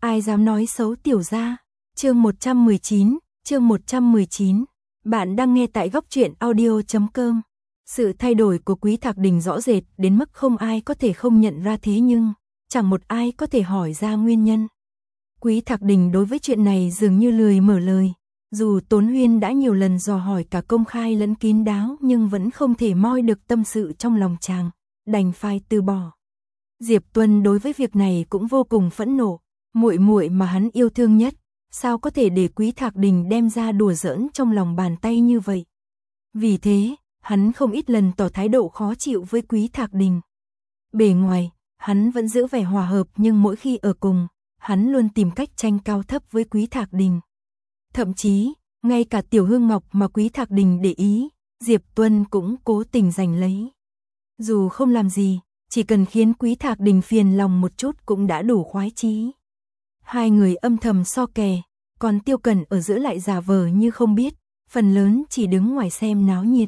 ai dám nói xấu tiểu gia. Chương 119. Bạn đang nghe tại góc truyện audio.com. Sự thay đổi của Quý Thạc Đình rõ rệt đến mức không ai có thể không nhận ra, thế nhưng chẳng một ai có thể hỏi ra nguyên nhân. Quý Thạc Đình đối với chuyện này dường như lười mở lời. Dù Tốn Huyên đã nhiều lần dò hỏi cả công khai lẫn kín đáo nhưng vẫn không thể moi được tâm sự trong lòng chàng, đành phải từ bỏ. Diệp Tuân đối với việc này cũng vô cùng phẫn nộ, muội muội mà hắn yêu thương nhất, sao có thể để Quý Thạc Đình đem ra đùa giỡn trong lòng bàn tay như vậy. Vì thế, hắn không ít lần tỏ thái độ khó chịu với Quý Thạc Đình. Bề ngoài, hắn vẫn giữ vẻ hòa hợp nhưng mỗi khi ở cùng, hắn luôn tìm cách tranh cao thấp với Quý Thạc Đình. Thậm chí, ngay cả Tiểu Hương Ngọc mà Quý Thạc Đình để ý, Diệp Tuân cũng cố tình giành lấy. Dù không làm gì, chỉ cần khiến Quý Thạc Đình phiền lòng một chút cũng đã đủ khoái chí. Hai người âm thầm so kè, còn Tiêu Cẩn ở giữa lại giả vờ như không biết, phần lớn chỉ đứng ngoài xem náo nhiệt.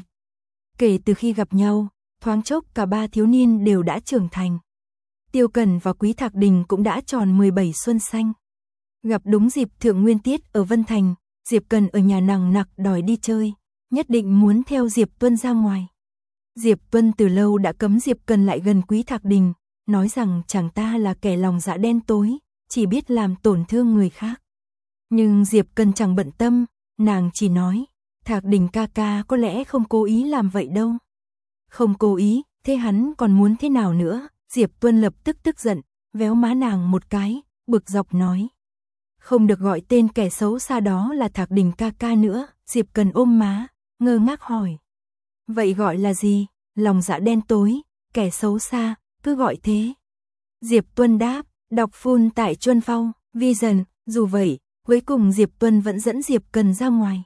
Kể từ khi gặp nhau, thoáng chốc cả ba thiếu niên đều đã trưởng thành. Tiêu Cẩn và Quý Thạc Đình cũng đã tròn 17 xuân xanh. Gặp đúng dịp Thượng Nguyên Tiết ở Vân Thành, Diệp Cần ở nhà nằng nặc đòi đi chơi, nhất định muốn theo Diệp Tuân ra ngoài. Diệp Tuân từ lâu đã cấm Diệp Cần lại gần Quý Thạc Đình, nói rằng chàng ta là kẻ lòng dạ đen tối, chỉ biết làm tổn thương người khác. Nhưng Diệp Cần chẳng bận tâm, nàng chỉ nói, Thạc Đình ca ca có lẽ không cố ý làm vậy đâu. Không cố ý, thế hắn còn muốn thế nào nữa? Diệp Tuân lập tức tức giận, véo má nàng một cái, bực dọc nói. Không được gọi tên kẻ xấu xa đó là Thạc Đình ca ca nữa. Diệp Cần ôm má, ngơ ngác hỏi. Vậy gọi là gì? Lòng dạ đen tối, kẻ xấu xa, cứ gọi thế. Diệp Tuân đáp, đọc full tại Chuân Phong, Vision. Dù vậy, cuối cùng Diệp Tuân vẫn dẫn Diệp Cần ra ngoài.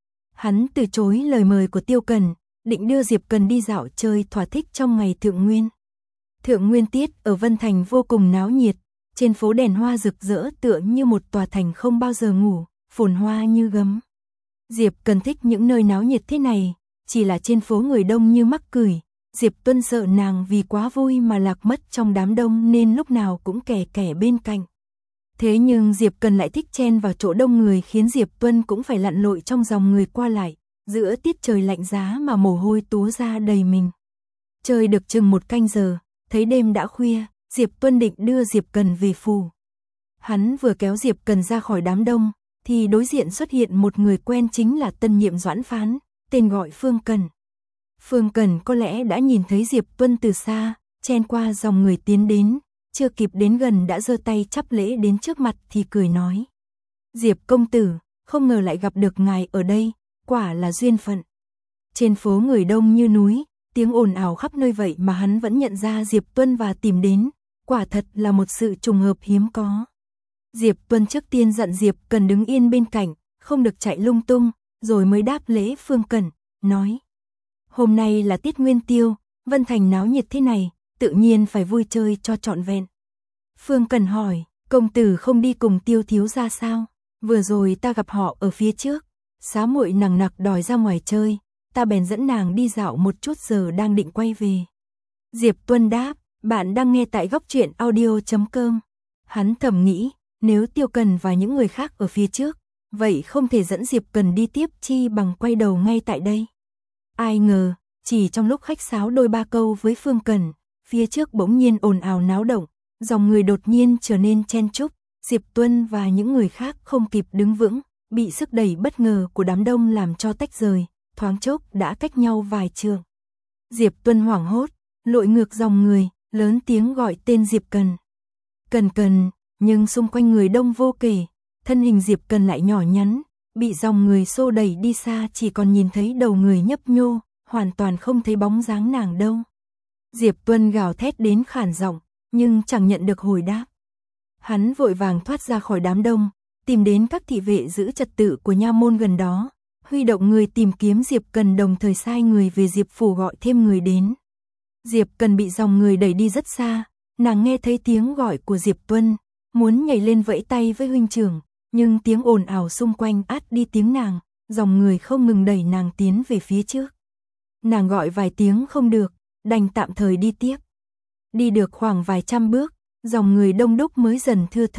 Hắn từ chối lời mời của Tiêu Cần, định đưa Diệp Cần đi dạo chơi thỏa thích trong ngày Thượng Nguyên. Thượng Nguyên Tiết ở Vân Thành vô cùng náo nhiệt, trên phố đèn hoa rực rỡ tựa như một tòa thành không bao giờ ngủ, phồn hoa như gấm. Diệp Cần thích những nơi náo nhiệt thế này, chỉ là trên phố người đông như mắc cười. Diệp Tuân sợ nàng vì quá vui mà lạc mất trong đám đông nên lúc nào cũng kè kè bên cạnh. Thế nhưng Diệp Cần lại thích chen vào chỗ đông người khiến Diệp Tuân cũng phải lặn lội trong dòng người qua lại, giữa tiết trời lạnh giá mà mồ hôi túa ra đầy mình. Chơi được chừng một canh giờ, thấy đêm đã khuya, Diệp Tuân định đưa Diệp Cần về phủ. Hắn vừa kéo Diệp Cần ra khỏi đám đông, thì đối diện xuất hiện một người quen, chính là tân nhiệm Doãn Phán, tên gọi Phương Cần. Phương Cần có lẽ đã nhìn thấy Diệp Tuân từ xa, chen qua dòng người tiến đến, chưa kịp đến gần đã giơ tay chắp lễ đến trước mặt thì cười nói. Diệp công tử, không ngờ lại gặp được ngài ở đây, quả là duyên phận. Trên phố người đông như núi, tiếng ồn ào khắp nơi vậy mà hắn vẫn nhận ra Diệp Tuân và tìm đến, quả thật là một sự trùng hợp hiếm có. Diệp Tuân trước tiên dặn Diệp Cần đứng yên bên cạnh, không được chạy lung tung, rồi mới đáp lễ Phương Cần, nói. Hôm nay là tiết Nguyên Tiêu, Vân Thành náo nhiệt thế này, tự nhiên phải vui chơi cho trọn vẹn. Phương Cần hỏi, công tử không đi cùng Tiêu thiếu gia sao? Vừa rồi ta gặp họ ở phía trước, xá muội nằng nặc đòi ra ngoài chơi, ta bèn dẫn nàng đi dạo một chút giờ đang định quay về. Diệp Tuân đáp, bạn đang nghe tại góc truyện audio.com. Hắn thầm nghĩ, nếu Tiêu Cần và những người khác ở phía trước, vậy không thể dẫn Diệp Cần đi tiếp, chi bằng quay đầu ngay tại đây. Ai ngờ, chỉ trong lúc khách sáo đôi ba câu với Phương Cần, phía trước bỗng nhiên ồn ào náo động, dòng người đột nhiên trở nên chen chúc, Diệp Tuân và những người khác không kịp đứng vững, bị sức đẩy bất ngờ của đám đông làm cho tách rời, thoáng chốc đã cách nhau vài trượng. Diệp Tuân hoảng hốt, lội ngược dòng người, lớn tiếng gọi tên Diệp Cần. Cần Cần, nhưng xung quanh người đông vô kể, thân hình Diệp Cần lại nhỏ nhắn, bị dòng người xô đẩy đi xa, chỉ còn nhìn thấy đầu người nhấp nhô, hoàn toàn không thấy bóng dáng nàng đâu. Diệp Tuân gào thét đến khản giọng, nhưng chẳng nhận được hồi đáp. Hắn vội vàng thoát ra khỏi đám đông, tìm đến các thị vệ giữ trật tự của nha môn gần đó, huy động người tìm kiếm Diệp Cần, đồng thời sai người về Diệp phủ gọi thêm người đến. Diệp Cần bị dòng người đẩy đi rất xa, nàng nghe thấy tiếng gọi của Diệp Tuân, muốn nhảy lên vẫy tay với huynh trưởng, nhưng tiếng ồn ào xung quanh át đi tiếng nàng, dòng người không ngừng đẩy nàng tiến về phía trước. Nàng gọi vài tiếng không được, đành tạm thời đi tiếp. Đi được khoảng vài trăm bước, dòng người đông đúc mới dần thưa thớt,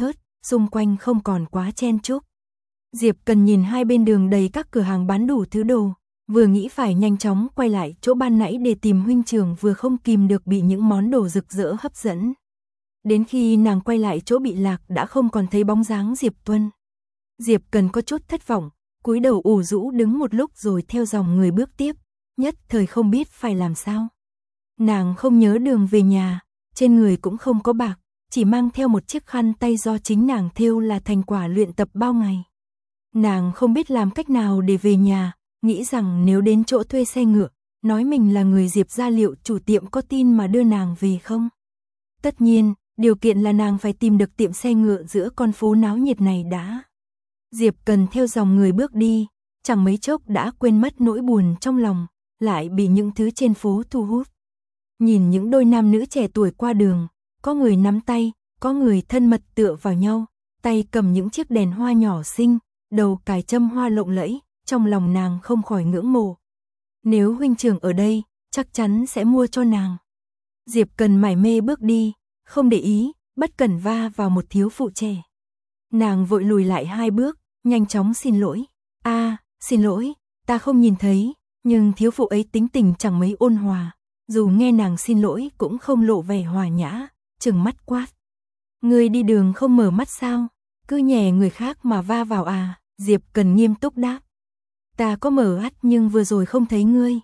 xung quanh không còn quá chen chúc. Diệp Cần nhìn hai bên đường đầy các cửa hàng bán đủ thứ đồ, vừa nghĩ phải nhanh chóng quay lại chỗ ban nãy để tìm huynh trưởng, vừa không kìm được bị những món đồ rực rỡ hấp dẫn. Đến khi nàng quay lại chỗ bị lạc đã không còn thấy bóng dáng Diệp Tuân. Diệp Cần có chút thất vọng, cúi đầu ủ rũ đứng một lúc rồi theo dòng người bước tiếp, nhất thời không biết phải làm sao. Nàng không nhớ đường về nhà, trên người cũng không có bạc, chỉ mang theo một chiếc khăn tay do chính nàng thêu là thành quả luyện tập bao ngày. Nàng không biết làm cách nào để về nhà, nghĩ rằng nếu đến chỗ thuê xe ngựa, nói mình là người Diệp gia, liệu chủ tiệm có tin mà đưa nàng về không? Tất nhiên, điều kiện là nàng phải tìm được tiệm xe ngựa giữa con phố náo nhiệt này đã. Diệp Cần theo dòng người bước đi, chẳng mấy chốc đã quên mất nỗi buồn trong lòng, lại bị những thứ trên phố thu hút. Nhìn những đôi nam nữ trẻ tuổi qua đường, có người nắm tay, có người thân mật tựa vào nhau, tay cầm những chiếc đèn hoa nhỏ xinh, đầu cài châm hoa lộng lẫy, trong lòng nàng không khỏi ngưỡng mộ. Nếu huynh trưởng ở đây, chắc chắn sẽ mua cho nàng. Diệp Cần mải mê bước đi, không để ý, bất cẩn va vào một thiếu phụ trẻ. Nàng vội lùi lại 2 bước, nhanh chóng xin lỗi. Xin lỗi, ta không nhìn thấy, nhưng thiếu phụ ấy tính tình chẳng mấy ôn hòa. Dù nghe nàng xin lỗi cũng không lộ vẻ hòa nhã, trừng mắt quát. Ngươi đi đường không mở mắt sao? Cứ nhè người khác mà va vào à? Diệp Cần nghiêm túc đáp. Ta có mở mắt nhưng vừa rồi không thấy ngươi.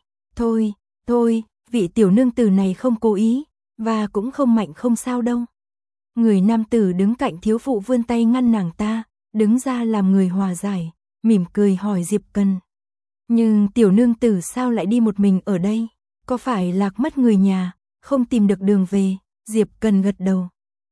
Thôi, vị tiểu nương tử này không cố ý, và cũng không mạnh không sao đâu. Người nam tử đứng cạnh thiếu phụ vươn tay ngăn nàng ta, đứng ra làm người hòa giải, mỉm cười hỏi Diệp Cần. Nhưng tiểu nương tử sao lại đi một mình ở đây? Có phải lạc mất người nhà, không tìm được đường về? Diệp Cần gật đầu.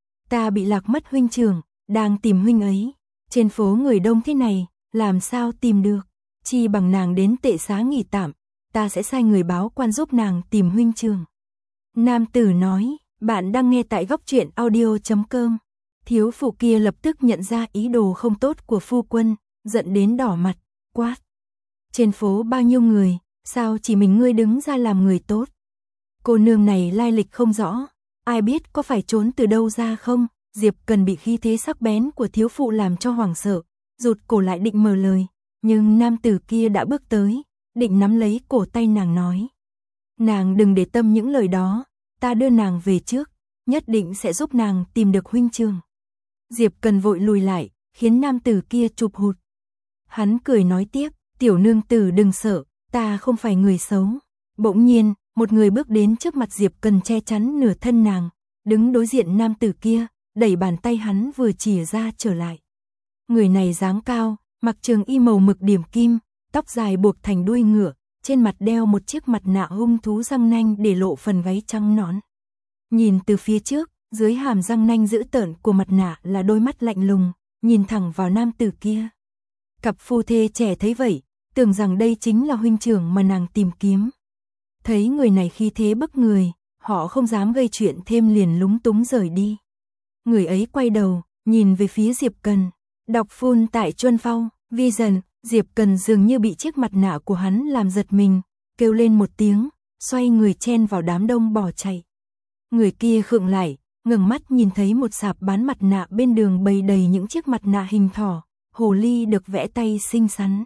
Ta bị lạc mất huynh trưởng, đang tìm huynh ấy. Trên phố người đông thế này, làm sao tìm được? Chi bằng nàng đến tệ xá nghỉ tạm, ta sẽ sai người báo quan giúp nàng tìm huynh trưởng. Nam tử nói, bạn đang nghe tại góc truyện audio.com. Thiếu phụ kia lập tức nhận ra ý đồ không tốt của phu quân, giận đến đỏ mặt, quát. Trên phố bao nhiêu người, sao chỉ mình ngươi đứng ra làm người tốt? Cô nương này lai lịch không rõ, ai biết có phải trốn từ đâu ra không? Diệp Cần bị khí thế sắc bén của thiếu phụ làm cho hoảng sợ, rụt cổ lại định mở lời, nhưng nam tử kia đã bước tới, định nắm lấy cổ tay nàng nói. Nàng đừng để tâm những lời đó, ta đưa nàng về trước, nhất định sẽ giúp nàng tìm được huynh trưởng. Diệp Cần vội lùi lại, khiến nam tử kia chụp hụt. Hắn cười nói tiếp, tiểu nương tử đừng sợ, ta không phải người xấu. Bỗng nhiên, một người bước đến trước mặt Diệp Cần che chắn nửa thân nàng, đứng đối diện nam tử kia, đẩy bàn tay hắn vừa chìa ra trở lại. Người này dáng cao, mặc trường y màu mực điểm kim, tóc dài buộc thành đuôi ngựa, trên mặt đeo một chiếc mặt nạ hung thú răng nanh để lộ phần gáy trắng nõn. Nhìn từ phía trước, dưới hàm răng nanh dữ tợn của mặt nạ là đôi mắt lạnh lùng, nhìn thẳng vào nam tử kia. Cặp phu thê trẻ thấy vậy, tưởng rằng đây chính là huynh trưởng mà nàng tìm kiếm. Thấy người này khí thế bức người, họ không dám gây chuyện thêm liền lúng túng rời đi. Người ấy quay đầu, nhìn về phía Diệp Cần, đọc phun tại Chuân Phong, Vision. Diệp Cần dường như bị chiếc mặt nạ của hắn làm giật mình, kêu lên một tiếng, xoay người chen vào đám đông bỏ chạy. Người kia khựng lại, ngẩng mắt nhìn thấy một sạp bán mặt nạ bên đường bày đầy những chiếc mặt nạ hình thỏ, hồ ly được vẽ tay xinh xắn.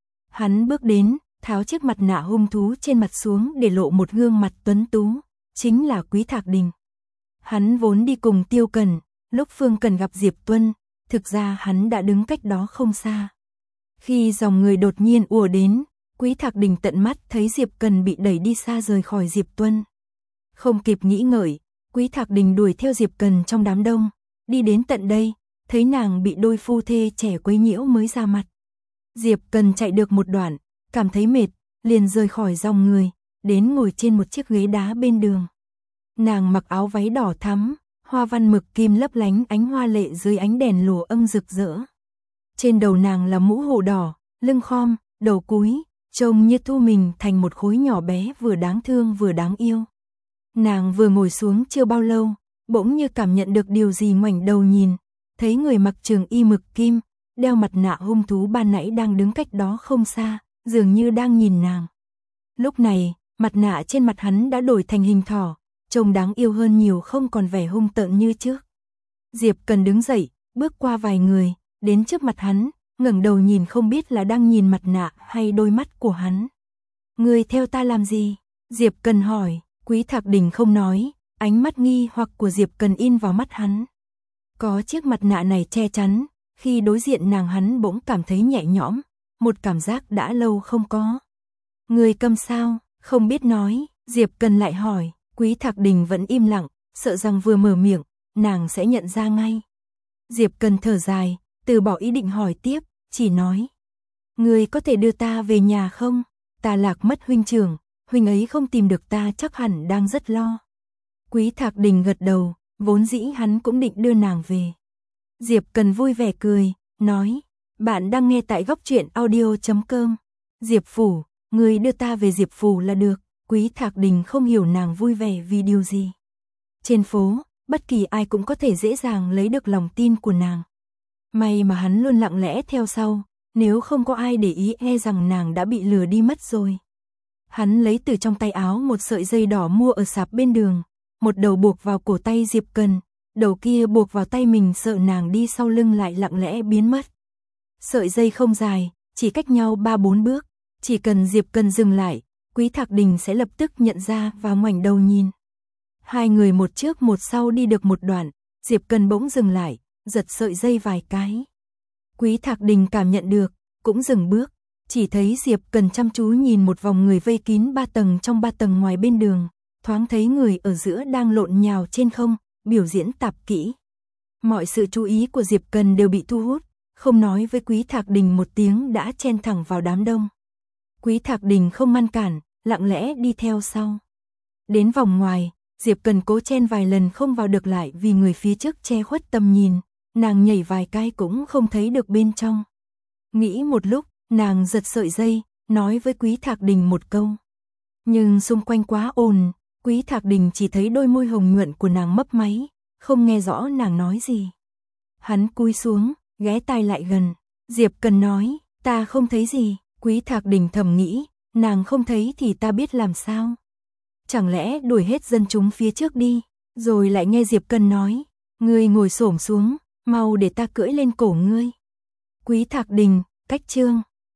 Hắn bước đến, tháo chiếc mặt nạ hung thú trên mặt xuống để lộ một gương mặt tuấn tú, chính là Quý Thạc Đình. Hắn vốn đi cùng Tiêu Cần, lúc Phương Cần gặp Diệp Tuân, thực ra hắn đã đứng cách đó không xa. Khi dòng người đột nhiên ùa đến, Quý Thạc Đình tận mắt thấy Diệp Cần bị đẩy đi xa rời khỏi Diệp Tuân. Không kịp nghĩ ngợi, Quý Thạc Đình đuổi theo Diệp Cần trong đám đông, đi đến tận đây, thấy nàng bị đôi phu thê trẻ quấy nhiễu mới ra mặt. Diệp Cần chạy được một đoạn, cảm thấy mệt, liền rời khỏi dòng người, đến ngồi trên một chiếc ghế đá bên đường. Nàng mặc áo váy đỏ thắm, hoa văn mực kim lấp lánh ánh hoa lệ dưới ánh đèn lùa âm rực rỡ. Trên đầu nàng là mũ hổ đỏ, lưng khom, đầu cúi, trông như thu mình thành một khối nhỏ bé vừa đáng thương vừa đáng yêu. Nàng vừa ngồi xuống chưa bao lâu, bỗng như cảm nhận được điều gì, ngoảnh đầu nhìn, thấy người mặc trường y mực kim, đeo mặt nạ hung thú ban nãy đang đứng cách đó không xa, dường như đang nhìn nàng. Lúc này, mặt nạ trên mặt hắn đã đổi thành hình thỏ, trông đáng yêu hơn nhiều, không còn vẻ hung tợn như trước. Diệp Cần đứng dậy, bước qua vài người, đến trước mặt hắn, ngẩng đầu nhìn không biết là đang nhìn mặt nạ hay đôi mắt của hắn. Ngươi theo ta làm gì? Diệp Cần hỏi. Quý Thạc Đình không nói, ánh mắt nghi hoặc của Diệp Cần in vào mắt hắn. Có chiếc mặt nạ này che chắn, khi đối diện nàng hắn bỗng cảm thấy nhẹ nhõm, một cảm giác đã lâu không có. Ngươi câm sao? Không biết nói, Diệp Cần lại hỏi. Quý Thạc Đình vẫn im lặng, sợ rằng vừa mở miệng, nàng sẽ nhận ra ngay. Diệp Cần thở dài, từ bỏ ý định hỏi tiếp, chỉ nói. Ngươi có thể đưa ta về nhà không? Ta lạc mất huynh trưởng, huynh ấy không tìm được ta chắc hẳn đang rất lo. Quý Thạc Đình gật đầu, vốn dĩ hắn cũng định đưa nàng về. Diệp Cần vui vẻ cười, nói. Bạn đang nghe tại góc truyện audio.com. Diệp Phủ, ngươi đưa ta về Diệp Phủ là được. Quý Thạc Đình không hiểu nàng vui vẻ vì điều gì. Trên phố, bất kỳ ai cũng có thể dễ dàng lấy được lòng tin của nàng. May mà hắn luôn lặng lẽ theo sau, nếu không có ai để ý e rằng nàng đã bị lừa đi mất rồi. Hắn lấy từ trong tay áo một sợi dây đỏ mua ở sạp bên đường, một đầu buộc vào cổ tay Diệp Cần, đầu kia buộc vào tay mình sợ nàng đi sau lưng lại lặng lẽ biến mất. Sợi dây không dài, chỉ cách nhau 3-4 bước, chỉ cần Diệp Cần dừng lại, Quý Thạc Đình sẽ lập tức nhận ra và ngoảnh đầu nhìn. Hai người một trước một sau đi được một đoạn, Diệp Cần bỗng dừng lại, giật sợi dây vài cái. Quý Thạc Đình cảm nhận được, cũng dừng bước, chỉ thấy Diệp Cần chăm chú nhìn một vòng người vây kín 3 tầng trong 3 tầng ngoài bên đường, thoáng thấy người ở giữa đang lộn nhào trên không, biểu diễn tạp kỹ. Mọi sự chú ý của Diệp Cần đều bị thu hút, không nói với Quý Thạc Đình một tiếng đã chen thẳng vào đám đông. Quý Thạc Đình không ngăn cản, lặng lẽ đi theo sau. Đến vòng ngoài, Diệp Cần cố chen vài lần không vào được lại vì người phía trước che khuất tầm nhìn, nàng nhảy vài cái cũng không thấy được bên trong. Nghĩ một lúc, nàng giật sợi dây, nói với Quý Thạc Đình một câu. Nhưng xung quanh quá ồn, Quý Thạc Đình chỉ thấy đôi môi hồng nhuận của nàng mấp máy, không nghe rõ nàng nói gì. Hắn cúi xuống, ghé tai lại gần. Diệp Cần nói, ta không thấy gì. Quý Thạc Đình thầm nghĩ, nàng không thấy thì ta biết làm sao. Chẳng lẽ đuổi hết dân chúng phía trước đi, rồi lại nghe Diệp Cần nói, ngươi ngồi xổm xuống, mau để ta cưỡi lên cổ ngươi. Quý Thạc Đình, cách chương.